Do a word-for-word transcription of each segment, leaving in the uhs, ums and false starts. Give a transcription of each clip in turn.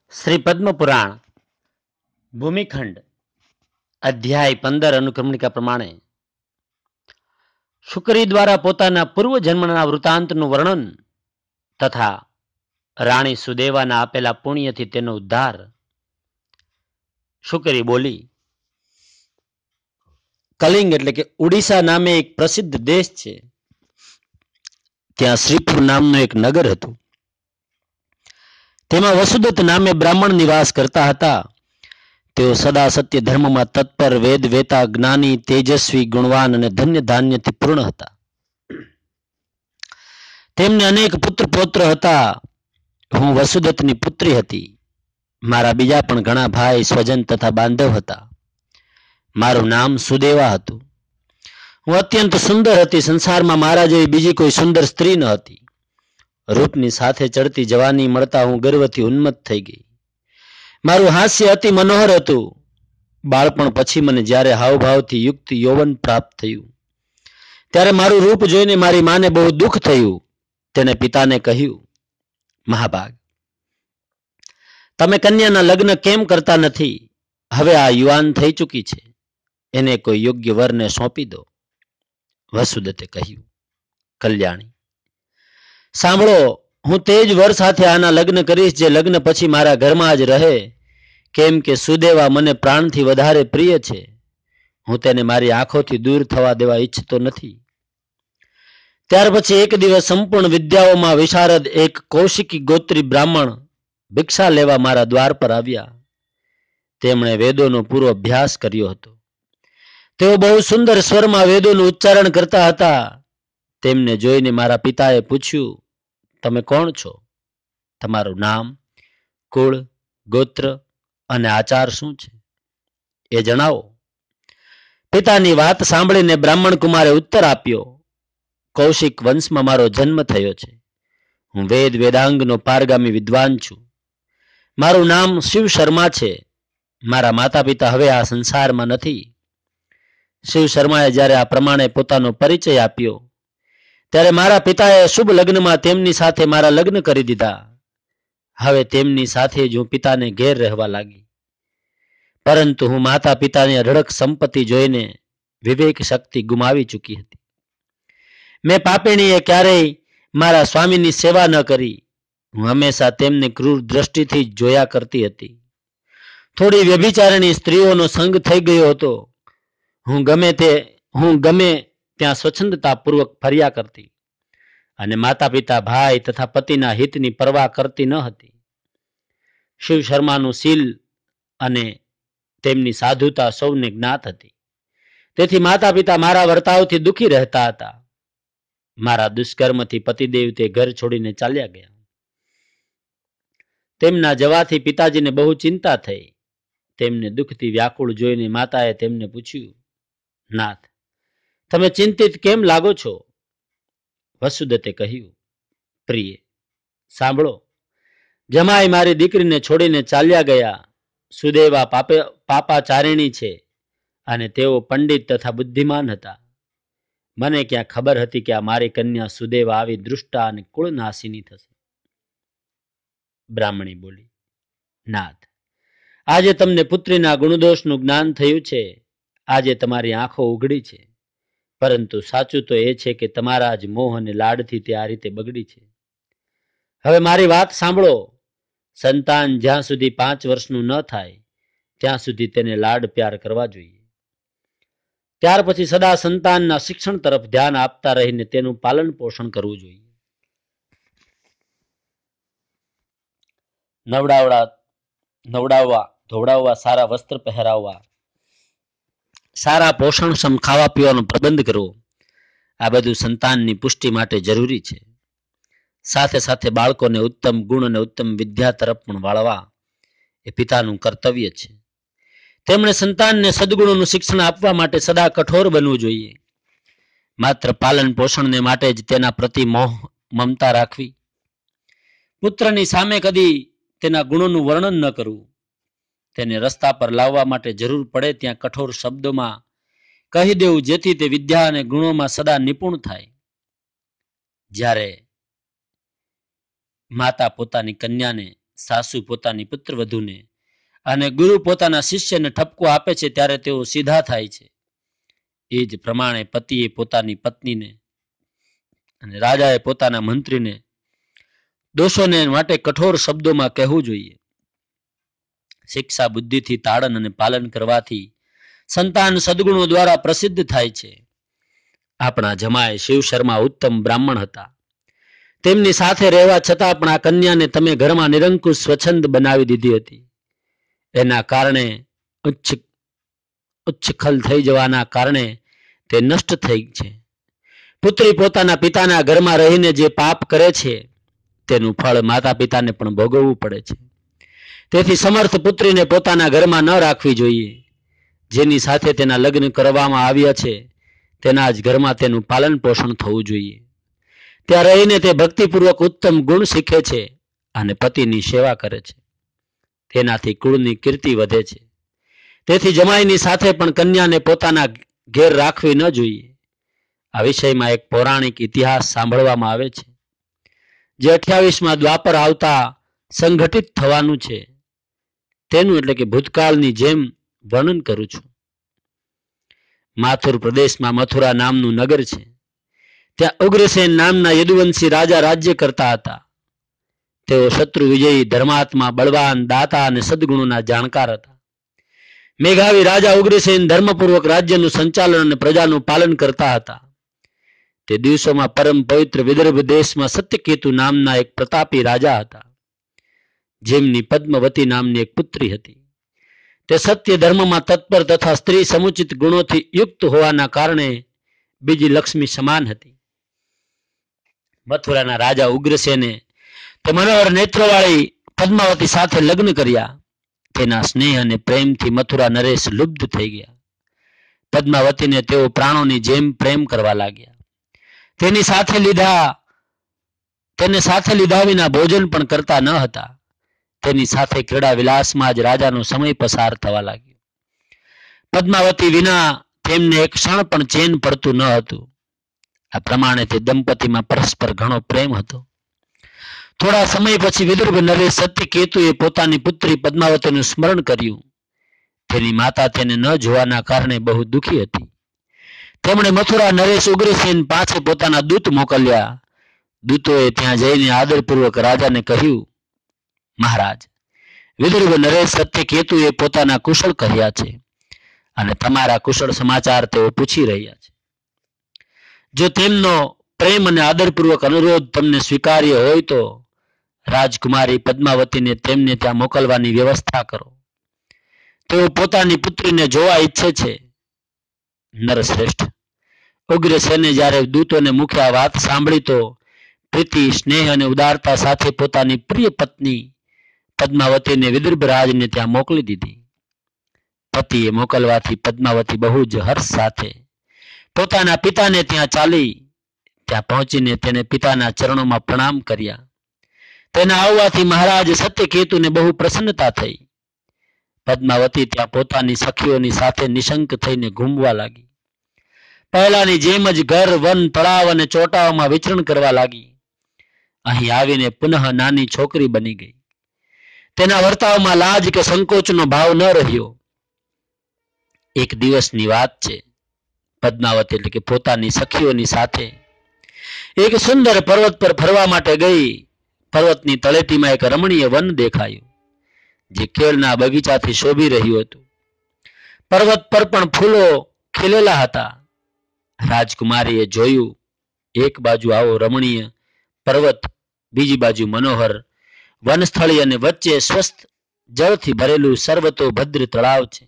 શ્રી પદ્મ પુરાણ ભૂમિખંડ અધ્યાય પંદર અનુક્રમણિકા પ્રમાણે શુકરી દ્વારા પોતાના પૂર્વ જન્મના વૃતાંતનું વર્ણન તથા રાણી સુદેવાના આપેલા પુણ્યથી તેનો ઉદ્ધાર. શુકરી બોલી, કલિંગ એટલે કે ઉડીસા નામે એક પ્રસિદ્ધ દેશ છે. ત્યાં શ્રીપુર નામનું એક નગર હતું. તેમાં વસુદત્ત નામે બ્રાહ્મણ નિવાસ કરતા હતા. તેઓ સદા સત્ય ધર્મમાં તત્પર, વેદ વેતા, જ્ઞાની, તેજસ્વી, ગુણવાન અને ધન્ય ધાન્યથી પૂર્ણ હતા. તેમને અનેક પુત્ર પૌત્ર હતા. હું વસુદત્તની પુત્રી હતી. મારા બીજા પણ ઘણા ભાઈ, સ્વજન તથા બાંધવ હતા. મારું નામ સુદેવા હતું. હું અત્યંત સુંદર હતી. સંસારમાં મારા જેવી બીજી કોઈ સુંદર સ્ત્રી ન હતી. રૂપની સાથે ચડતી જવાની મળતા હું ગર્વથી ઉન્મત્ત થઈ ગઈ. મારું હાસ્ય અતિ મનોહર હતું. બાળપણ પછી મને જ્યારે હાવભાવથી યુક્ત યૌવન પ્રાપ્ત થયું ત્યારે મારું રૂપ જોઈને મારી માને બહુ દુઃખ થયું. તેને પિતાને કહ્યું, મહાભાગ, તમે કન્યાના લગ્ન કેમ કરતા નથી? હવે આ યુવાન થઈ ચૂકી છે, એને કોઈ યોગ્ય વરને સોંપી દો. વસુદત્તે કહ્યું, કલ્યાણી, સાંભળો, હું તે જ વર સાથે આના લગ્ન કરીશ જે લગ્ન પછી મારા ઘરમાં જ રહે, કેમ કે સુદેવા મને પ્રાણથી વધારે પ્રિય છે. હું તેને મારી આંખોથી દૂર થવા દેવા ઈચ્છતો નથી. ત્યાર પછી એક દિવસ સંપૂર્ણ વિદ્યાઓમાં વિશારદ એક કૌશિકી ગોત્રી બ્રાહ્મણ ભિક્ષા લેવા મારા દ્વાર પર આવ્યા. તેમણે વેદોનો પૂરો અભ્યાસ કર્યો હતો. તેઓ બહુ સુંદર સ્વરમાં વેદોનું ઉચ્ચારણ કરતા હતા. તેમને જોઈને મારા પિતાએ પૂછ્યું, તમે કોણ છો? તમારું નામ, કુળ, ગોત્ર અને આચાર શું છે એ જણાવો. પિતાની વાત સાંભળીને બ્રાહ્મણ કુમારે ઉત્તર આપ્યો, કૌશિક વંશમાં મારો જન્મ થયો છે. હું વેદ વેદાંગનો પારગામી વિદ્વાન છું. મારું નામ શિવ શર્મા છે. મારા માતા પિતા હવે આ સંસારમાં નથી. શિવ શર્માએ જ્યારે આ પ્રમાણે પોતાનો પરિચય આપ્યો ત્યારે મારા પિતાએ શુભ લગ્નમાં તેમની સાથે મારા લગ્ન કરી દીધા. હવે તેમની સાથે જ હું પિતાને ઘેર રહેવા લાગી. પરંતુ હું માતા પિતાની અઢળક સંપત્તિ જોઈને વિવેક શક્તિ ગુમાવી ચૂકી હતી. મેં પાપીણીએ ક્યારેય મારા સ્વામીની સેવા ન કરી. હું હંમેશા તેમને ક્રૂર દ્રષ્ટિથી જ જોયા કરતી હતી. થોડી વ્યભિચારણી સ્ત્રીઓનો સંગ થઈ ગયો હતો. હું ગમે તે હું ગમે ત્યાં સ્વચ્છંદતાપૂર્વક ફર્યા કરતી અને માતા પિતા, ભાઈ તથા પતિના હિતની પરવા કરતી ન હતી. શિવ શર્માનું શીલ અને તેમની સાધુતા સૌને જ્ઞાત હતી. તેથી માતા પિતા મારા વર્તાવથી દુઃખી રહેતા હતા. મારા દુષ્કર્મથી પતિદેવ તે ઘર છોડીને ચાલ્યા ગયા. તેમના જવાથી પિતાજીને બહુ ચિંતા થઈ. તેમને દુઃખથી વ્યાકુળ જોઈને માતાએ તેમને પૂછ્યું, નાથ, તમે ચિંતિત કેમ લાગો છો? વસુદત્તે કહ્યું, પ્રિય, સાંભળો, જમાઈ મારી દીકરીને છોડીને ચાલ્યા ગયા. સુદેવા પાપે પાપાચારિણી છે અને તેઓ પંડિત તથા બુદ્ધિમાન હતા. મને ક્યાં ખબર હતી કે આ મારી કન્યા સુદેવા આવી દૃષ્ટા અને કુળનાશિની થશે. બ્રાહ્મણી બોલી, નાથ, આજે તમને પુત્રીના ગુણદોષનું જ્ઞાન થયું છે. આજે તમારી આંખો ઉઘડી છે. પરંતુ સાચું તો એ છે કે તમારા જ મોહ અને લાડથી તે આ રીતે બગડી છે. હવે મારી વાત સાંભળો. સંતાન જ્યાં સુધી પાંચ વર્ષનું ન થાય ત્યાં સુધી તેને લાડ પ્યાર કરવા જોઈએ. ત્યાર પછી સદા સંતાનના શિક્ષણ તરફ ધ્યાન આપતા રહીને તેનું પાલન પોષણ કરવું જોઈએ. નવડાવડા નવડાવવા ધોવડાવવા, સારા વસ્ત્ર પહેરાવવા, સારા પોષણક્ષમ ખાવા પીવાનો પ્રબંધ કરવો, આ બધું સંતાનની પુષ્ટિ માટે જરૂરી છે. સાથે સાથે બાળકોને ઉત્તમ ગુણ અને ઉત્તમ વિદ્યા તરફ પણ વાળવા એ પિતાનું કર્તવ્ય છે. તેમણે સંતાનને સદગુણોનું શિક્ષણ આપવા માટે સદા કઠોર બનવું જોઈએ. માત્ર પાલન પોષણને માટે જ તેના પ્રતિ મોહ મમતા રાખવી. પુત્રની સામે કદી તેના ગુણોનું વર્ણન ન કરવું. તેને રસ્તા પર લાવવા માટે જરૂર પડે ત્યાં કઠોર શબ્દોમાં કહી દેવું, જેથી તે વિદ્યા અને ગુણોમાં સદા નિપુણ થાય. જ્યારે માતા પોતાની કન્યાને સાસુ પોતાની પુત્રવધૂને અને ગુરુ પોતાના શિષ્યને ઠપકો આપે છે ત્યારે તેઓ સીધા થાય છે. એ જ પ્રમાણે પતિએ પોતાની પત્નીને અને રાજાએ પોતાના મંત્રીને દોષોને માટે કઠોર શબ્દોમાં કહેવું જોઈએ. શિક્ષા બુદ્ધિથી તાડન અને પાલન કરવાથી સંતાન સદગુણો દ્વારા પ્રસિદ્ધ થાય છે. આપણા જમાય શિવ શર્મા ઉત્તમ બ્રાહ્મણ હતા. તેમની સાથે રહેવા છતાં પણ આ કન્યાને તમે ઘરમાં નિરંકુશ સ્વચ્છંદ બનાવી દીધી હતી. એના કારણે ઉચ્ચ ઉચ્છખલ થઈ જવાના કારણે તે નષ્ટ થઈ છે. પુત્રી પોતાના પિતાના ઘરમાં રહીને જે પાપ કરે છે તેનું ફળ માતા પિતાને પણ ભોગવવું પડે છે. તેથી સમર્થ પુત્રીને પોતાના ઘરમાં ન રાખવી જોઈએ. જેની સાથે તેના લગ્ન કરવામાં આવ્યા છે તેના જ ઘરમાં તેનું પાલન પોષણ થવું જોઈએ. ત્યાં રહીને તે ભક્તિપૂર્વક ઉત્તમ ગુણ શીખે છે અને પતિની સેવા કરે છે. તેનાથી કુળની કીર્તિ વધે છે. તેથી જમાઈની સાથે પણ કન્યાને પોતાના ઘેર રાખવી ન જોઈએ. આ વિષયમાં એક પૌરાણિક ઇતિહાસ સાંભળવામાં આવે છે જે અઠ્યાવીસમાં દ્વાપર આવતા સંઘટિત થવાનું છે તેનું એટલે કે ભૂતકાળની જેમ વર્ણન કરું છું. માથુર પ્રદેશમાં મથુરા નામનું નગર છે. ત્યાં ઉગ્રસેન નામના યદુવંશી રાજા રાજ્ય કરતા હતા. તેઓ શત્રુ વિજયી, ધર્માત્મા, બળવાન, દાતા અને સદગુણોના જાણકાર હતા. મેઘાવી રાજા ઉગ્રસેન ધર્મપૂર્વક રાજ્યનું સંચાલન અને પ્રજાનું પાલન કરતા હતા. તે દિવસોમાં પરમ પવિત્ર વિદર્ભ દેશમાં સત્યકેતુ નામના એક પ્રતાપી રાજા હતા જેમની પદ્મવતી નામની એક પુત્રી હતી. તે સત્ય ધર્મમાં તત્પર તથા સ્ત્રી સમુચિત ગુણોથી યુક્ત હોવાના કારણે બીજી લક્ષ્મી સમાન હતી. મથુરાના રાજા ઉગ્રસેને તે મનોહર નેત્રોવાળી પદ્માવતી સાથે લગ્ન કર્યા. તેના સ્નેહ અને પ્રેમથી મથુરા નરેશ લુબ્ધ થઈ ગયા. પદ્માવતીને તેઓ પ્રાણોની જેમ પ્રેમ કરવા લાગ્યા. તેની સાથે લીધા તેને સાથે લીધા વિના ભોજન પણ કરતા ન હતા. તેની સાથે ક્રીડા વિલાસમાં જ રાજાનો સમય પસાર થવા લાગ્યો. પદ્માવતી વિના તેમને એક ક્ષણ પણ ચેન પડતું ન હતું. આ પ્રમાણે તે દંપતીમાં પરસ્પર ઘણો પ્રેમ હતો. થોડા સમય પછી વિદર્ભ નરેશ સત્યકેતુએ પોતાની પુત્રી પદ્માવતીનું સ્મરણ કર્યું. તેની માતા તેને ન જોવાના કારણે બહુ દુઃખી હતી. તેમણે મથુરા નરેશ ઉગ્રસેન પાસે પોતાના દૂત મોકલ્યા. દૂતોએ ત્યાં જઈને આદરપૂર્વક રાજાને કહ્યું, મહારાજ, વિદર્ભ નરેશ સત્યકેતુએ પોતાના કુશળ કહ્યા છે અને તમારા કુશળ સમાચાર તેઓ પૂછી રહ્યા છે. જો તેમનો પ્રેમ અને આદરપૂર્વક અનુરોધ તમને સ્વીકાર્ય હોય તો રાજકુમારી પદ્માવતીને તેમને ત્યાં મોકલવાની વ્યવસ્થા કરો. તેઓ પોતાની પુત્રીને જોવા ઈચ્છે છે. નરશ્રેષ્ઠ, ઉગ્રસેને જ્યારે દૂતોને મુખ્ય આ વાત સાંભળી તો પ્રીતિ, સ્નેહ અને ઉદારતા સાથે પોતાની પ્રિય પત્ની પદ્માવતીને વિદર્ભ રાજને ત્યાં મોકલી દીધી. પતિએ મોકલવાથી પદ્માવતી બહુ જ હર્ષ સાથે પોતાના પિતાને ત્યાં ચાલી. ત્યાં પહોંચીને તેને પિતાના ચરણોમાં પ્રણામ કર્યા. તેના આવવાથી મહારાજ સત્યકેતુને બહુ પ્રસન્નતા થઈ. પદ્માવતી ત્યાં પોતાની સખીઓની સાથે નિશંક થઈને ઘૂમવા લાગી. પહેલાની જેમ જ ઘર, વન, તળાવ અને ચોટાઓમાં વિચરણ કરવા લાગી. અહીં આવીને પુનઃ નાની છોકરી બની ગઈ. તેના વર્તાવમાં લાજ કે સંકોચનો ભાવ ન રહ્યો. એક દિવસની વાત છે. પદ્માવતી એટલે કે પોતાની સખીઓની સાથે એક સુંદર પર્વત પર ફરવા માટે ગઈ. પર્વતની તળેટીમાં એક રમણીય વન દેખાયું જે કેળના બગીચાથી શોભી રહ્યું હતું. પર્વત પર પણ ફૂલો ખીલેલા હતા. રાજકુમારીએ જોયું, એક બાજુ આવો રમણીય પર્વત, બીજી બાજુ મનોહર વનસ્થળી અને વચ્ચે સ્વસ્થ જળથી ભરેલું સર્વતોભદ્ર તળાવ છે.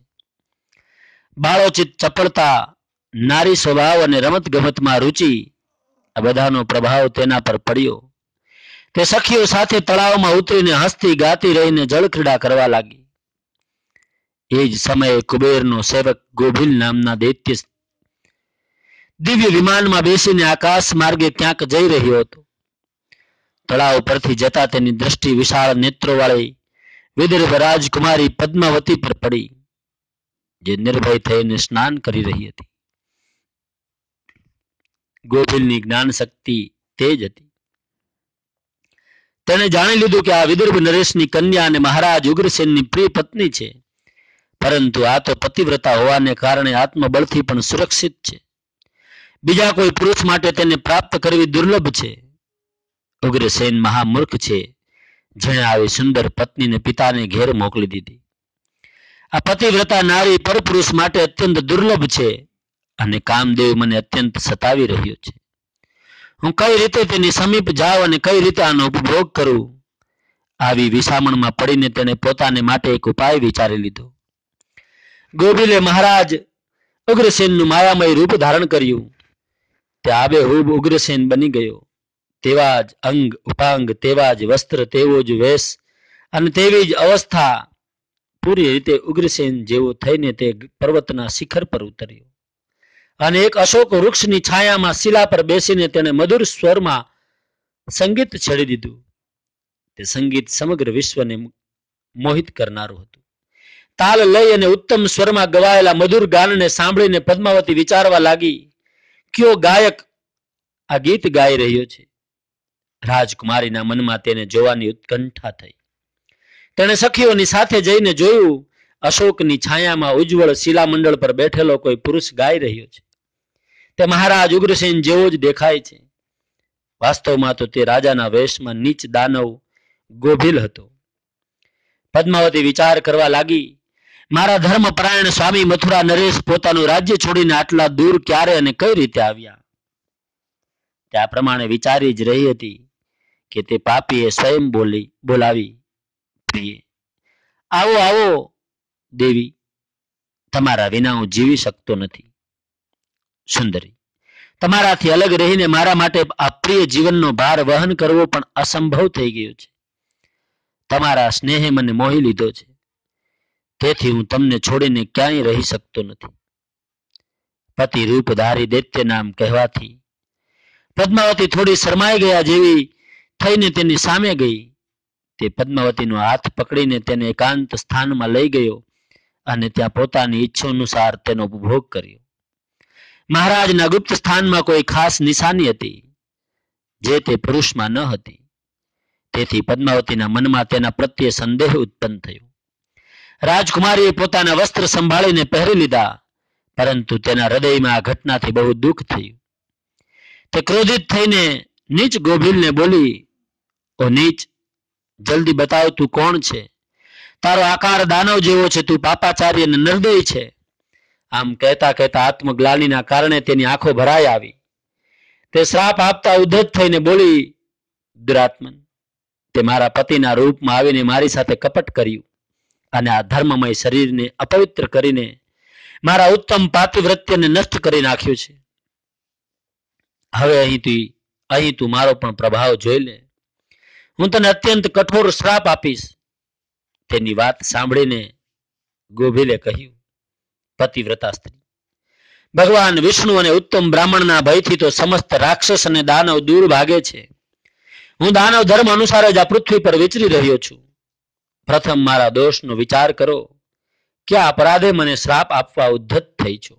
બાળોચિત ચપળતા, નારી સ્વભાવ અને રમત ગમતમાં રુચિ, આ બધાનો પ્રભાવ તેના પર પડ્યો. તે સખીઓ સાથે તળાવમાં ઉતરીને હસતી ગાતી રહીને જળક્રીડા કરવા લાગી. એ જ સમયે કુબેરનો સેવક ગોભીલ નામના દૈત્ય દિવ્ય વિમાનમાં બેસીને આકાશ માર્ગે ક્યાંક જઈ રહ્યો હતો. તળાવ પરથી જતા તેની દ્રષ્ટિ વિશાળ નેત્રોવાળી વિદર્ભ રાજકુમારી પદ્માવતી પર પડી જે નિર્ભય થઈને સ્નાન કરી રહી હતી. ગોભીલની જ્ઞાન શક્તિ તેજ હતી. તેણે જાણી લીધું કે આ વિદર્ભ નરેશની કન્યા અને મહારાજ ઉગ્રસેનની પ્રિય પત્ની છે, પરંતુ આ તો પતિવ્રતા હોવાને કારણે આત્મબળથી પણ સુરક્ષિત છે. બીજા કોઈ પુરુષ માટે તેને પ્રાપ્ત કરવી દુર્લભ છે. ઉગ્રસેન મહામૂર્ખ છે, જેણે આવી સુંદર પત્નીને પિતાને ઘેર મોકલી દીધી. આ પતિવ્રતા નારી પરપુરુષ માટે અત્યંત દુર્લભ છે અને કામદેવ મને અત્યંત સતાવી રહ્યો છે. હું કઈ રીતે તેની સમીપ જાઉં અને કઈ રીતે આનો ઉપભોગ કરું? આવી વિસામણમાં પડીને તેણે પોતાને માટે એક ઉપાય વિચારી લીધો. ગોભીલે મહારાજ ઉગ્રસેનનું માયામય રૂપ ધારણ કર્યું. તે આબેહૂબ ઉગ્રસેન બની ગયો. તેવા જ અંગ ઉપાંગ, તેવા જ વસ્ત્ર, તેવો જ વેશ અને તેવી જ અવસ્થા. પૂરી રીતે ઉગ્રસેન જેવો થઈને તે પર્વતના શિખર પર ઉતર્યો અને એક અશોક વૃક્ષની છાયામાં શિલા પર બેસીને તેને મધુર સ્વરમાં સંગીત છેડી દીધું. તે સંગીત સમગ્ર વિશ્વને મોહિત કરનારું હતું. તાલ લઈ અને ઉત્તમ સ્વરમાં ગવાયેલા મધુર ગાનને સાંભળીને પદ્માવતી વિચારવા લાગી, કયો ગાયક આ ગીત ગાઈ રહ્યો છે? રાજકુમારીના મનમાં તેને જોવાની ઉત્કંઠા થઈ. તેણે સખીઓની સાથે જઈને જોયું, અશોકની છાયામાં ઉજ્જવળ શિલામંડળ પર બેઠેલો કોઈ પુરુષ ગાઈ રહ્યો છે. તે મહારાજ ઉગ્રસેન જેવો જ દેખાય છે. વાસ્તવમાં તો તે રાજાના વેશમાં નીચ દાનવ ગોભીલ હતો. પદ્માવતી વિચાર કરવા લાગી, મારા ધર્મપરાયણ સ્વામી મથુરા નરેશ પોતાનું રાજ્ય છોડીને આટલા દૂર ક્યારે અને કઈ રીતે આવ્યા? તે આ પ્રમાણે વિચારી જ રહી હતી કે તે પાપીએ સ્વયં બોલી બોલાવી, પ્રિય, આવો આવો દેવી, તમારા વિના હું જીવી શકતો નથી. સુંદરી, તમારાથી અલગ રહીને મારા માટે આ પ્રિય જીવનનો ભાર વહન કરવો પણ અસંભવ થઈ ગયો છે. તમારા સ્નેહે મને મોહી લીધો છે, તેથી હું તમને છોડીને ક્યાંય રહી શકતો નથી. પતિ રૂપધારી દૈત્ય નામ કહેવાથી પદ્માવતી થોડી શરમાઈ ગયા જેવી થઈને તેની સામે ગઈ. તે પદ્માવતીનો હાથ પકડીને તેને એકાંત સ્થાનમાં લઈ ગયો અને ત્યાં પોતાની ઈચ્છા અનુસાર તેનો ઉપભોગ કર્યો. મહારાજના ગુપ્ત સ્થાનમાં કોઈ ખાસ નિશાની હતી, જે તે પુરુષમાં ન હતી. તેથી પદ્માવતીના મનમાં તેના પ્રત્યે સંદેહ ઉત્પન્ન થયો. રાજકુમારીએ પોતાના વસ્ત્ર સંભાળીને પહેરી લીધા, પરંતુ તેના હૃદયમાં આ ઘટનાથી બહુ દુઃખ થયું. તે ક્રોધિત થઈને નીચ ગોભીલને બોલી, ઓ નીચ, જલ્દી બતાવ તું કોણ છે? તારો આકાર દાનવ જેવો છે, તું પાપાચારી અને નિર્દય છે. આમ કહેતા કહેતા આત્મગ્લાનિના કારણે તેની આંખો ભરાઈ આવી. તે શ્રાપ આપતા ઉદ્ધત થઈને બોલી, દુરાત્મન, તે મારા પતિના રૂપમાં આવીને મારી સાથે કપટ કર્યું અને આ ધર્મમય શરીરને અપવિત્ર કરીને મારા ઉત્તમ પાતિવ્રત્યને નષ્ટ કરી નાખ્યું છે. હવે અહીંથી અહીં તું મારો પણ પ્રભાવ જોઈ લે. હું તને અત્યંત કઠોર શ્રાપ આપીશ. તેની વાત સાંભળીને ગોભીલે કહ્યું, પતિવ્રતા સ્ત્રી, ભગવાન વિષ્ણુ અને ઉત્તમ બ્રાહ્મણના ભયથી તો સમસ્ત રાક્ષસ અને દાનવ દૂર ભાગે છે. હું દાનવ ધર્મ અનુસાર જ આ પૃથ્વી પર વિચરી રહ્યો છું. પ્રથમ મારા દોષનો વિચાર કરો. ક્યાં અપરાધે મને શ્રાપ આપવા ઉદ્ધત થઈ છો?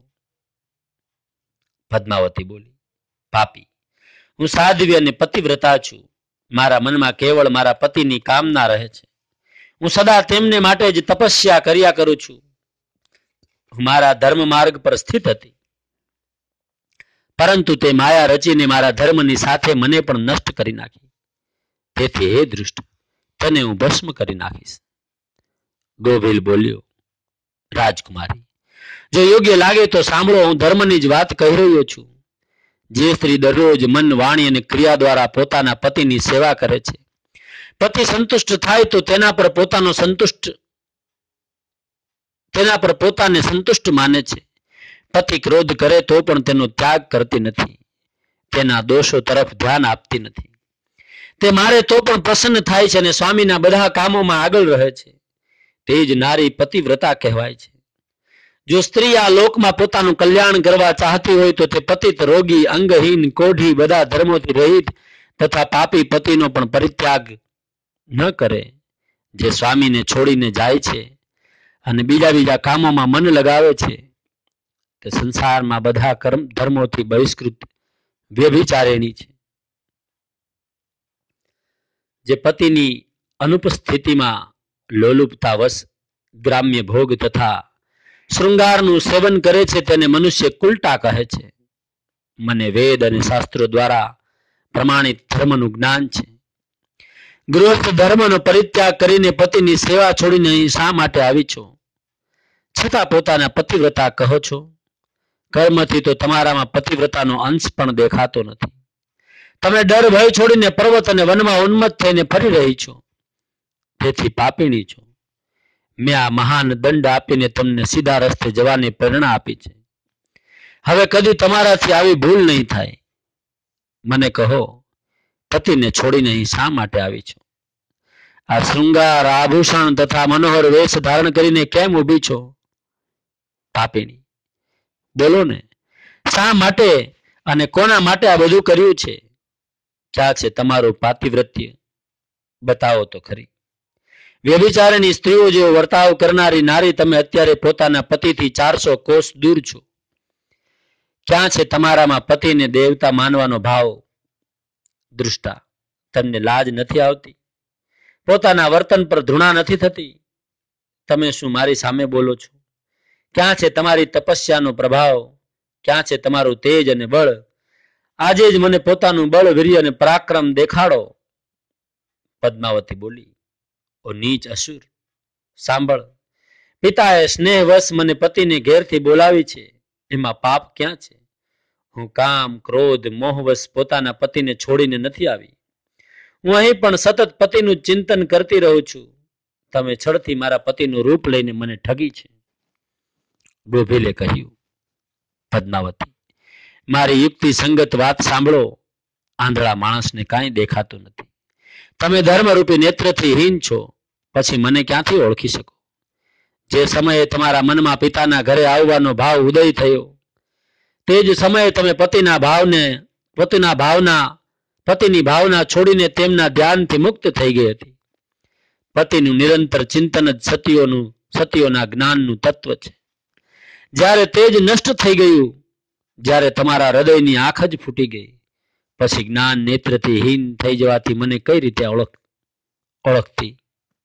પદ્માવતી બોલી, પાપી, હું સાધ્વી અને પતિવ્રતા છું. મારા મનમાં કેવળ મારા પતિની કામના રહે છે. હું સદા તેમને માટે જ તપસ્યા કર્યા કરું છું. હું મારા ધર્મ માર્ગ પર સ્થિત હતી, પરંતુ તે માયા રચીને મારા ધર્મની સાથે મને પણ નષ્ટ કરી નાખી. તેથી હે દૃષ્ટ, તને હું ભસ્મ કરી નાખીશ. ગોભીલ બોલ્યો, રાજકુમારી, જો યોગ્ય લાગે તો સાંભળો, હું ધર્મની જ વાત કહી રહ્યો છું. જે સ્ત્રી દરરોજ મન, વાણી અને ક્રિયા દ્વારા પોતાના પતિની સેવા કરે છે, પતિ સંતુષ્ટ થાય તો તેના પર પોતાનો સંતુષ્ટ તેના પર પોતાને સંતુષ્ટ માને છે. પતિ ક્રોધ કરે તો પણ તેનો ત્યાગ કરતી નથી, તેના દોષો તરફ ધ્યાન આપતી નથી. તે મારે તો પણ પ્રસન્ન થાય છે અને સ્વામીના બધા કામોમાં આગળ રહે છે. તે જ નારી પતિવ્રતા કહેવાય છે. જો સ્ત્રી આ લોકમાં પોતાનું કલ્યાણ કરવા ચાહતી હોય તો તે પતિત, રોગી, અંગહીન, કોઢી, બધા ધર્મોથી રહિત તથા પાપી પતિનો પણ પરિત્યાગ ન કરે. જે સ્વામીને છોડીને જાય છે અને બીજા બીજા કામોમાં મન લગાવે છે, તે સંસારમાં બધા કર્મ ધર્મોથી બહિષ્કૃત વ્યભિચારિણી છે. જે પતિની અનુપસ્થિતિમાં લોલુપતાવશ ગ્રામ્ય ભોગ તથા શૃંગારનું સેવન કરે છે તેને મનુષ્ય કુલટા કહે છે. મને વેદ અને શાસ્ત્રો દ્વારા પ્રમાણિત ધર્મનું જ્ઞાન છે. ગૃહસ્થ ધર્મનો પરિત્યાગ કરીને પતિની સેવા છોડીને અહીં શા માટે આવી છો? છતાં પોતાના પતિવ્રતા કહો છો. કર્મથી તો તમારામાં પતિવ્રતાનો અંશ પણ દેખાતો નથી. તમે ડર ભય છોડીને પર્વત અને વનમાં ઉન્મત્ત થઈને ફરી રહી છો. તેથી પાપીણી છો. મેં આ મહાન દંડ આપીને તમને સીધા રસ્તે જવાની પ્રેરણા આપી છે. હવે કદી તમારાથી આવી ભૂલ નહીં થાય. મને કહો, પતિને છોડીને અહીં શા માટે આવી છો? આ શૃંગાર આભૂષણ તથા મનોહર વેશ ધારણ કરીને કેમ ઊભી છો? પાપીણી, બોલો ને, શા માટે અને કોના માટે આ બધું કર્યું છે? ક્યાં છે તમારું પાતિવ્રત્ય? બતાવો તો ખરી. વ્યભિચારીણી સ્ત્રીઓ જેવો વર્તાવ કરનારી નારી તમે અત્યારે પોતાના પતિથી ચારસો કોસ દૂર છો. ક્યાં છે તમારામાં પતિને દેવતા માનવાનો ભાવ? દૃષ્ટા, તમને લાજ નથી આવતી? પોતાના વર્તન પર ધૃણા નથી થતી? તમે શું મારી સામે બોલો છો? ક્યાં છે તમારી તપસ્યાનો પ્રભાવ? ક્યાં છે તમારું તેજ અને બળ? આજે જ મને પોતાનું બળ, વીર્ય અને પરાક્રમ દેખાડો. પદ્માવતી બોલી, ઓ નીચ અસુર, સાંભળ. પિતાએ સ્નેહવશ મને પતિને ઘેરથી બોલાવી છે. એમાં પાપ ક્યાં છે? હું કામ, ક્રોધ, મોહવશ પોતાના પતિને છોડીને નથી આવી. હું અહીં પણ સતત પતિનું ચિંતન કરતી રહું છું. તમે છળથી મારા પતિનું રૂપ લઈને મને ઠગી છે. ગોભીલે કહ્યું, પદ્માવતી, મારી યુક્તિ સંગત વાત સાંભળો. આંધળા માણસને કાંઈ દેખાતું નથી. તમે ધર્મરૂપી નેત્રથી હીન છો, પછી મને ક્યાંથી ઓળખી શકો? જે સમયે તમારા મનમાં પિતાના ઘરે આવવાનો ભાવ ઉદય થયો, તે જ સમયે તમે પતિના ભાવને પતિના ભાવના પતિની ભાવના છોડીને તેમના ધ્યાનથી મુક્ત થઈ ગઈ હતી. પતિનું નિરંતર ચિંતન જ સતીઓનું સતીઓના જ્ઞાનનું તત્વ છે. જ્યારે તે જ નષ્ટ થઈ ગયું, જ્યારે તમારા હૃદયની આંખ જ ફૂટી ગઈ, પછી જ્ઞાન નેત્રથી હીન થઈ જવાથી મને કઈ રીતે ઓળખ ઓળખતી?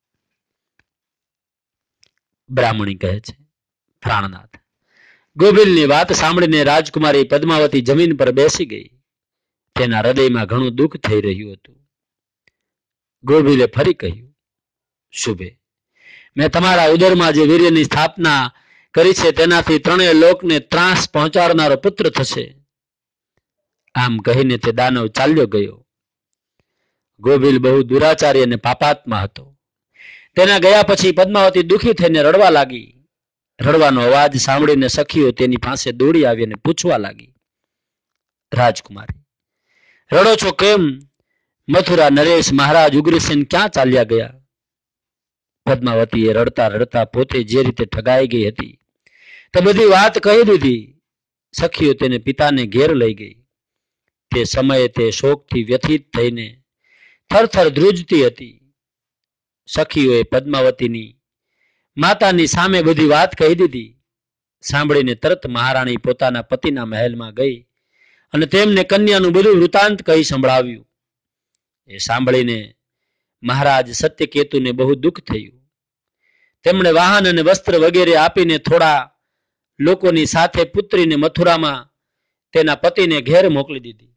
બ્રાહ્મણી કહે છે, પ્રાણનાથ. ગોભીલની વાત સાંભળીને રાજકુમારી પદ્માવતી જમીન પર બેસી ગઈ. તેના હૃદયમાં ઘણું દુઃખ થઈ રહ્યું હતું. ગોભીલે ફરી કહ્યું, શુભે, મેં તમારા ઉદરમાં જે વીર્યની સ્થાપના કરી છે તેનાથી ત્રણેય લોકને ત્રાસ પહોંચાડનારો પુત્ર થશે. આમ કહીને તે દાનવ ચાલ્યો ગયો. ગોભીલ બહુ દુરાચારી અને પાપાત્મા હતો. તેના ગયા પછી પદ્માવતી દુઃખી થઈને રડવા લાગી. રડવાનો અવાજ સાંભળીને સખીઓ તેની પાસે દોડી આવી અને પૂછવા લાગી, રાજકુમારી, રડો છો કેમ? મથુરા નરેશ મહારાજ ઉગ્રસેન ક્યાં ચાલ્યા ગયા? પદ્માવતીએ રડતા રડતા પોતે જે રીતે ઠગાઈ ગઈ હતી તે બધી વાત કહી દીધી. સખીઓ તેને પિતાને ઘેર લઈ ગઈ. તે સમયે તે શોકથી વ્યથિત થઈને થરથર ધ્રુજતી હતી. સખીઓએ પદ્માવતીની માતાની સામે બધી વાત કહી દીધી. સાંભળીને તરત મહારાણી પોતાના પતિના મહેલમાં ગઈ અને તેમને કન્યાનું બધું વૃતાંત કહી સંભળાવ્યું. એ સાંભળીને મહારાજ સત્યકેતુને બહુ દુઃખ થયું. તેમણે વાહન અને વસ્ત્ર વગેરે આપીને થોડા લોકોની સાથે પુત્રીને મથુરામાં તેના પતિને ઘેર મોકલી દીધી.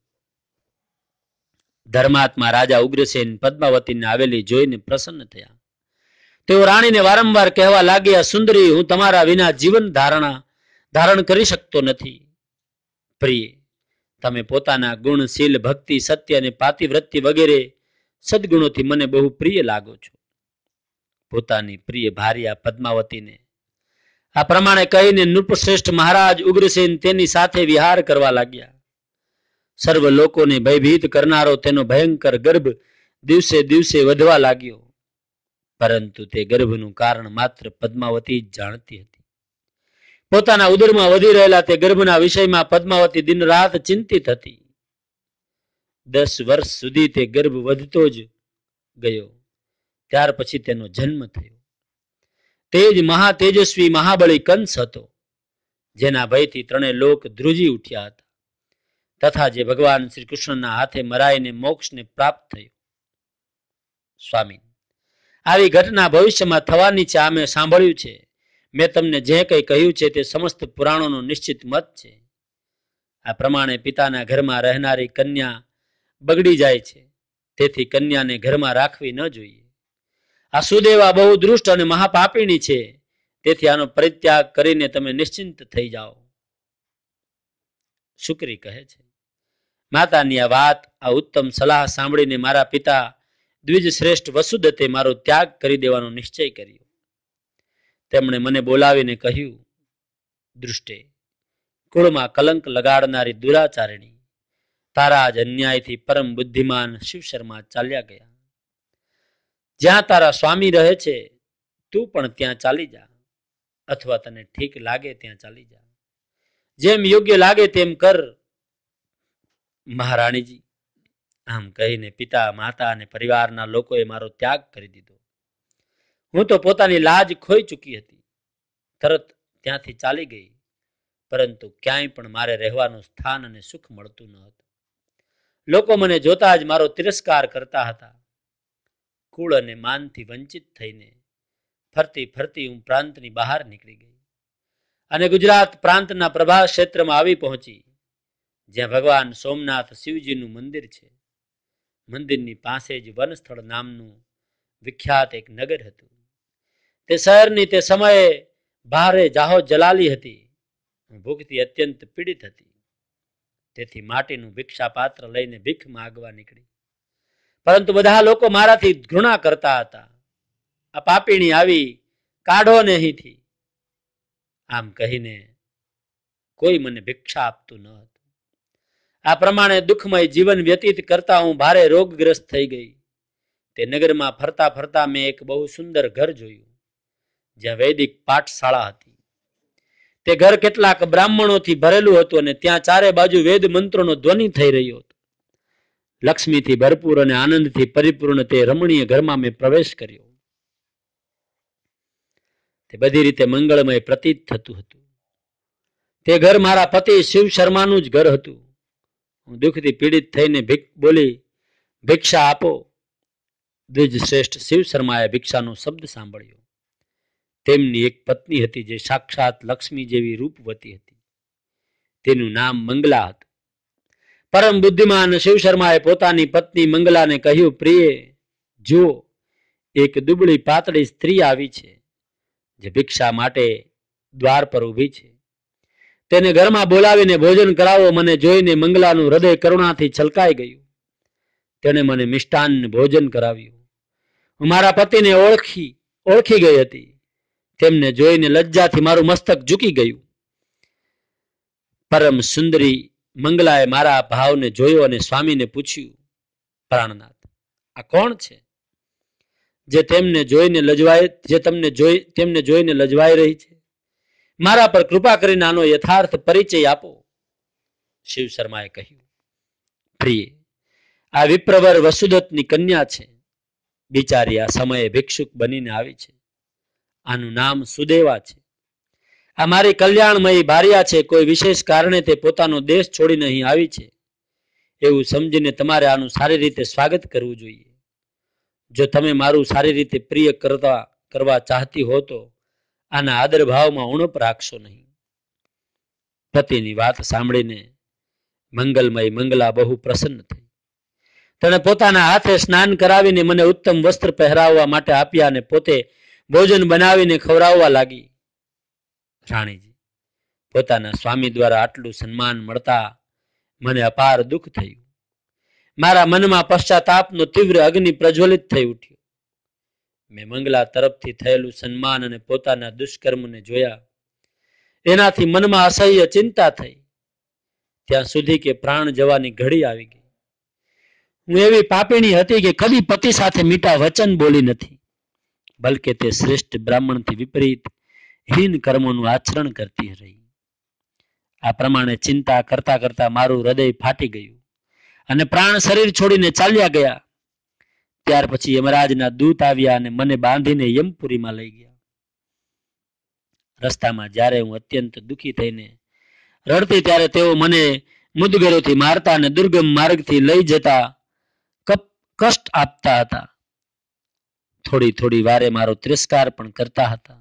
ધર્માત્મા રાજા ઉગ્રસેન પદ્માવતીને આવેલી જોઈને પ્રસન્ન થયા. તેઓ રાણીને વારંવાર કહેવા લાગ્યા, સુંદરી, હું તમારા વિના જીવન ધારણા ધારણ કરી શકતો નથી. પ્રિય, તમે પોતાના ગુણ, શીલ, ભક્તિ, સત્ય અને પાતિવ્રત્ય વગેરે સદગુણોથી મને બહુ પ્રિય લાગો છો. પોતાની પ્રિય ભાર્યા પદ્માવતીને આ પ્રમાણે કહીને નૃપશ્રેષ્ઠ મહારાજ ઉગ્રસેન તેની સાથે વિહાર કરવા લાગ્યા. સર્વ લોકોને ભયભીત કરનારો તેનો ભયંકર ગર્ભ દિવસે દિવસે વધવા લાગ્યો. પરંતુ તે ગર્ભનું કારણ માત્ર પદ્માવતી જ જાણતી હતી. પોતાના ઉદરમાં વધી રહેલા તે ગર્ભના વિષયમાં પદ્માવતી દિન રાત ચિંતિત હતી. દસ વર્ષ સુધી તે ગર્ભ વધતો જ ગયો. ત્યાર પછી તેનો જન્મ થયો. તે જ મહા તેજસ્વી મહાબળી કંસ હતો, જેના ભયથી ત્રણેય લોક ધ્રુજી ઉઠ્યા હતા, તથા જે ભગવાન શ્રી કૃષ્ણના હાથે મરાઈને મોક્ષને પ્રાપ્ત થયો. સ્વામી: આવી ઘટના ભવિષ્યમાં થવાની છે, આ મેં સાંભળ્યું છે. મેં તમને જે કંઈ કહ્યું છે તે સમસ્ત પુરાણોનો નિશ્ચિત મત છે. આ પ્રમાણે પિતાના ઘરમાં રહેનારી કન્યા બગડી જાય છે, તેથી કન્યાને ઘરમાં રાખવી ન જોઈએ. આ સુદેવા બહુ દુષ્ટ અને મહાપાપીણી છે, તેથી આનો પરિત્યાગ કરીને તમે નિશ્ચિંત થઈ જાઓ. શુક્રી કહે છે, માતાની આ વાત, આ ઉત્તમ સલાહ સાંભળીને મારા પિતા દ્વિજ શ્રેષ્ઠ વસુદત્તે મારો ત્યાગ કરી દેવાનો નિશ્ચય કર્યો. તેમણે મને બોલાવીને કહ્યું, દૃષ્ટે, કુળમાં કલંક લગાડનારી દુરાચારિણી, તારા જ અન્યાયથી પરમ બુદ્ધિમાન શિવ શર્મા ચાલ્યા ગયા. જ્યાં તારા સ્વામી રહે છે તું પણ ત્યાં ચાલી જા, અથવા તને ઠીક લાગે ત્યાં ચાલી જા. જેમ યોગ્ય લાગે તેમ કર મહારાણીજી. આમ કહીને પિતા, માતા અને પરિવારના લોકોએ મારો ત્યાગ કરી દીધો. હું તો પોતાની લાજ ખોઈ ચૂકી હતી. તરત ત્યાંથી ચાલી ગઈ, પરંતુ ક્યાંય પણ મારે રહેવાનું સ્થાન અને સુખ મળતું ન હતું. લોકો મને જોતા જ મારો તિરસ્કાર કરતા હતા. કુળ અને માનથી વંચિત થઈને ફરતી ફરતી હું પ્રાંતની બહાર નીકળી ગઈ અને ગુજરાત પ્રાંતના પ્રભાસ ક્ષેત્રમાં આવી પહોંચી, જ્યાં ભગવાન સોમનાથ શિવજીનું મંદિર છે. મંદિરની પાસે જ વનસ્થળ નામનું વિખ્યાત એક નગર હતું. તે શહેરની તે સમયે ભારે જાહો જલાલી હતી. ભૂખથી અત્યંત પીડિત હતી, તેથી માટીનું ભિક્ષા પાત્ર લઈને ભીખ માગવા નીકળી. પરંતુ બધા લોકો મારાથી ઘૃણા કરતા હતા. આ પાપીણી આવી, કાઢો ને અહીંથી. આમ કહીને કોઈ મને ભિક્ષા આપતું ન હતું. આ પ્રમાણે દુઃખમય જીવન વ્યતીત કરતા હું ભારે રોગગ્રસ્ત થઈ ગઈ. તે નગરમાં ફરતા ફરતા મેં એક બહુ સુંદર ઘર જોયું, જ્યાં વૈદિક પાઠશાળા હતી. તે ઘર કેટલાક બ્રાહ્મણોથી ભરેલું હતું અને ત્યાં ચારે બાજુ વેદ મંત્રોનો ધ્વનિ થઈ રહ્યો હતો. લક્ષ્મીથી ભરપૂર અને આનંદથી પરિપૂર્ણ તે રમણીય ઘરમાં મેં પ્રવેશ કર્યો. તે બધી રીતે મંગળમય પ્રતીત થતું હતું. તે ઘર મારા પતિ શિવ શર્માનું જ ઘર હતું. હું દુઃખથી પીડિત થઈને ભીખ બોલી, ભિક્ષા આપો. દ્વિજ શ્રેષ્ઠ શિવ શર્માએ ભિક્ષાનો શબ્દ સાંભળ્યો. તેમની એક પત્ની હતી જે સાક્ષાત લક્ષ્મી જેવી રૂપવતી હતી. તેનું નામ મંગલા હતું. પરમ બુદ્ધિમાન શિવ શર્માએ પોતાની પત્ની મંગલાને કહ્યું, પ્રિય, જુઓ, એક દુબળી પાતળી સ્ત્રી આવી છે, જે ભિક્ષા માટે દ્વાર પર ઊભી છે. તેને ઘરમાં બોલાવીને ભોજન કરાવો. મને જોઈને મંગલાનું હૃદય કરુણાથી છલકાઈ ગયું. તેણે મને મિષ્ટાન ભોજન કરાવ્યું. હું મારા પતિને ઓળખી ઓળખી ગઈ હતી. તેમને જોઈને લજ્જાથી મારું મસ્તક ઝૂકી ગયું. પરમ સુંદરી મંગલાએ મારા ભાવને જોયો અને સ્વામીને પૂછ્યું, પ્રાણનાથ, આ કોણ છે જે તેમને જોઈને લજવાય જે તમને જોઈ તેમને જોઈને લજવાઈ રહી છે? મારા પર કૃપા કરીને આનો યથાર્થ પરિચય આપો. શિવ શર્માએ કહ્યું, પ્રિય, આ વિપ્રવર વસુદત્તની કન્યા છે. બિચારી આ સમયે ભિક્ષુક બનીને આવી છે. આનું નામ સુદેવા છે. આ મારી કલ્યાણમયી ભાર્યા છે. કોઈ વિશેષ કારણે તે પોતાનો દેશ છોડીને અહીં આવી છે. એવું સમજીને તમારે આનું સારી રીતે સ્વાગત કરવું જોઈએ. જો તમે મારું સારી રીતે પ્રિય કરતા કરવા ચાહતી હો તો આના આદર ભાવમાં ઉણપ રાખશો નહીં. પતિની વાત સાંભળીને મંગલમય મંગલા બહુ પ્રસન્ન થઈ. તેણે પોતાના હાથે સ્નાન કરાવીને મને ઉત્તમ વસ્ત્ર પહેરાવવા માટે આપ્યા અને પોતે ભોજન બનાવીને ખવડાવવા લાગી. રાણીજી, પોતાના સ્વામી દ્વારા આટલું સન્માન મળતા મને અપાર દુઃખ થયું. મારા મનમાં પશ્ચાતાપનો તીવ્ર અગ્નિ પ્રજ્વલિત થઈ ઉઠ્યો. મેં મંગલા તરફથી થયેલું સન્માન અને પોતાના દુષ્કર્મને જોયા. એનાથી મનમાં અસહ્ય ચિંતા થઈ, ત્યાં સુધી કે પ્રાણ જવાની ઘડી આવી ગઈ. હું એવી પાપીણી હતી કે કદી પતિ સાથે મીઠા વચન બોલી નથી, બલકે તે શ્રેષ્ઠ બ્રાહ્મણથી વિપરીત હીન કર્મોનું આચરણ કરતી રહી. આ પ્રમાણે ચિંતા કરતા કરતા મારું હૃદય ફાટી ગયું અને પ્રાણ શરીર છોડીને ચાલ્યા ગયા. ત્યાર પછી યમરાજના દૂત આવ્યા અને મને બાંધીને યમપુરીમાં લઈ ગયા. રસ્તામાં જ્યારે હું અત્યંત દુઃખી થઈને રડતી ત્યારે તેઓ મને મુદગરોથી મારતા અને દુર્ગમ માર્ગથી લઈ જતા કષ્ટ આપતા હતા. થોડી થોડી વારે મારો તિરસ્કાર પણ કરતા હતા.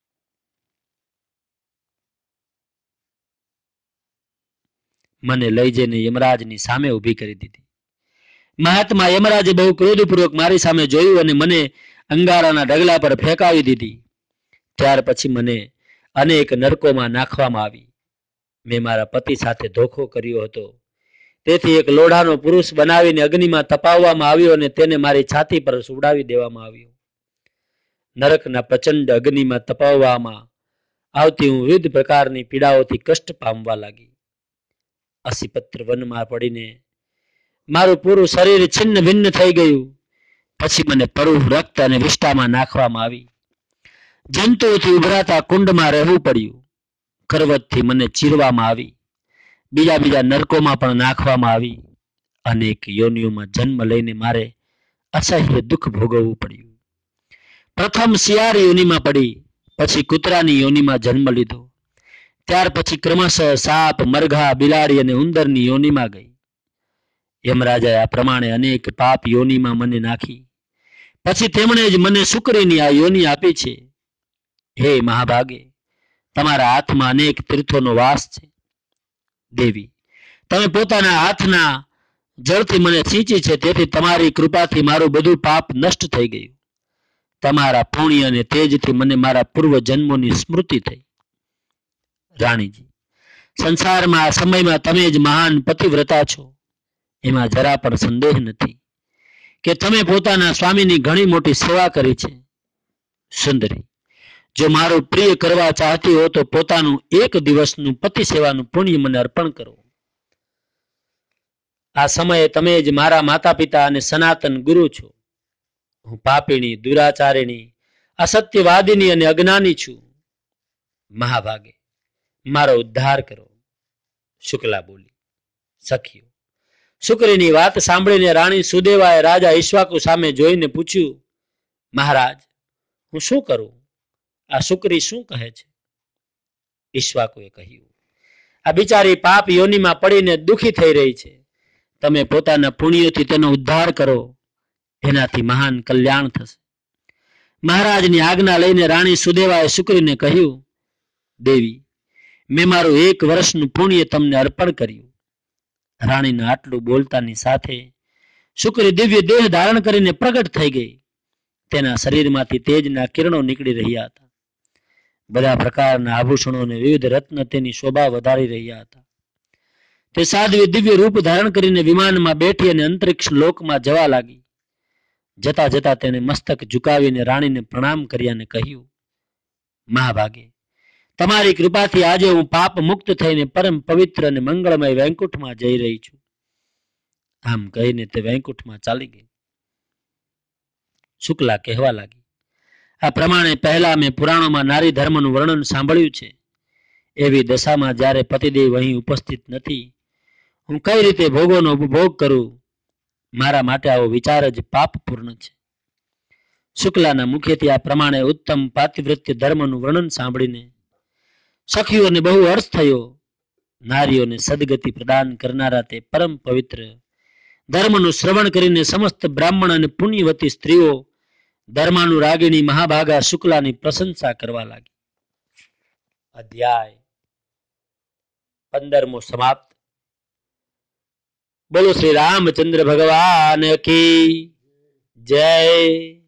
મને લઈ જઈને યમરાજની સામે ઊભી કરી દીધી. મહાત્મા યમરાજે બહુ ક્રોધપૂર્વક મારી સામે જોયું અને મને અંગારાના ઢગલા પર ફેંકાવી દીધી. ત્યાર પછી મને અનેક નરકોમાં નાખવામાં આવી. મેં મારા પતિ સાથે ધોખો કર્યો હતો, તેથી એક લોઢાનો પુરુષ બનાવીને અગ્નિમાં તપાવવામાં આવ્યો અને તેને મારી છાતી પર સુવડાવી દેવામાં આવ્યો. નરકના પ્રચંડ અગ્નિમાં તપાવવામાં આવતી હું વિવિધ પ્રકારની પીડાઓથી કષ્ટ પામવા લાગી. અસીપત્ર વનમાં પડીને મારું પૂરું શરીર છિન્ન ભિન્ન થઈ ગયું. પછી મને પડું રક્ત અને વિષ્ટામાં નાખવામાં આવી. જંતુઓથી ઉભરાતા કુંડમાં રહેવું પડ્યું. કરવતથી મને ચીરવામાં આવી. બીજા બીજા નરકોમાં પણ નાખવામાં આવી. અનેક યોનિઓમાં જન્મ લઈને મારે અસહ્ય દુઃખ ભોગવવું પડ્યું. પ્રથમ શિયાળ યોનિમાં પડી, પછી કૂતરાની યોનિમાં જન્મ લીધો. ત્યાર પછી ક્રમશઃ સાપ, મરઘા, બિલાડી અને ઉંદરની યોનિમાં ગઈ. યમરાજાએ આ પ્રમાણે અનેક પાપ યોનિમાં મને નાખી. પછી તેમણે જ મને શુક્રીની આ યોનિ આપી છે. હે મહાભાગે, તમારા હાથમાં અનેક તીર્થોનો વાસ છે. દેવી, તમે પોતાના હાથના જળથી મને સિંચી છે, તેથી તમારી કૃપાથી મારું બધું પાપ નષ્ટ થઈ ગયું. તમારા પુણ્ય અને તેજથી મને મારા પૂર્વ જન્મોની સ્મૃતિ થઈ. રાણીજી, સંસારમાં આ સમયમાં તમે જ મહાન પતિવ્રતા છો, એમાં જરા પણ સંદેહ નથી કે તમે પોતાના સ્વામીની ઘણી મોટી સેવા કરી છે. સુંદરી, જો મારું પ્રિય કરવા ચાહતી હો તો પોતાનું એક દિવસનું પતિ સેવાનું પુણ્ય મને અર્પણ કરો. આ સમયે તમે જ મારા માતા પિતા અને સનાતન ગુરુ છો. હું પાપીણી, દુરાચારિણી, અસત્યવાદીની અને અજ્ઞાની છું. મહાભાગે, મારો ઉદ્ધાર કરો. શુક્લા બોલી. સખીઓ, શુક્રીની વાત સાંભળીને રાણી સુદેવાએ રાજા ઈક્ષ્વાકુ સામે જોઈને પૂછ્યું, મહારાજ, હું શું કરું? આ શુક્રી શું કહે છે? ઈક્ષ્વાકુએ કહ્યું, આ બિચારી પાપ યોનિમાં પડીને દુઃખી થઈ રહી છે. તમે પોતાના પુણ્યથી તેનો ઉદ્ધાર કરો, એનાથી મહાન કલ્યાણ થશે. મહારાજની આજ્ઞા લઈને રાણી સુદેવાએ શુક્રીને કહ્યું, દેવી, મેં મારું એક વર્ષનું પુણ્ય તમને અર્પણ કર્યું. રાણીના આટલું બોલતાની સાથે શુક્રી દિવ્ય દેહ ધારણ કરીને પ્રગટ થઈ ગઈ. તેના શરીરમાંથી તેજના કિરણો નીકળી રહ્યા હતા. બધા પ્રકારના આભૂષણો અને વિવિધ રત્ન તેની શોભા વધારી રહ્યા હતા. તે સાધ્વી દિવ્ય રૂપ ધારણ કરીને વિમાનમાં બેઠી અને અંતરિક્ષ લોકમાં જવા લાગી. જતા જતા તેને મસ્તક ઝુકાવીને રાણીને પ્રણામ કર્યા અને કહ્યું, મહાભાગે, તમારી કૃપાથી આજે હું પાપ મુક્ત થઈને પરમ પવિત્ર અને મંગળમય વૈકુંઠમાં જઈ રહી છું. આમ કહીને તે વૈકુંઠમાં ચાલી ગઈ. શુક્લા કહેવા લાગી, આ પ્રમાણે પહેલા મેં પુરાણોમાં નારી ધર્મનું વર્ણન સાંભળ્યું છે. એવી દશામાં જ્યારે પતિદેવ અહીં ઉપસ્થિત નથી, હું કઈ રીતે ભોગોનો ઉપભોગ કરું? મારા માટે આવો વિચાર જ પાપપૂર્ણ છે. શુક્લાના મુખેથી આ પ્રમાણે ઉત્તમ પાતિવ્રત્ય ધર્મનું વર્ણન સાંભળીને સખીઓને બહુ હર્ષ થયો. નારીઓને સદગતિ પ્રદાન કરનારા તે પરમ પવિત્ર ધર્મનું શ્રવણ કરીને સમસ્ત બ્રાહ્મણ અને પુણ્યવતી સ્ત્રીઓ ધર્માનુરાગિણી મહાભાગા શુક્લાની પ્રશંસા કરવા લાગી. અધ્યાય પંદરમો સમાપ્ત. બોલો શ્રી રામચંદ્ર ભગવાન કી જય.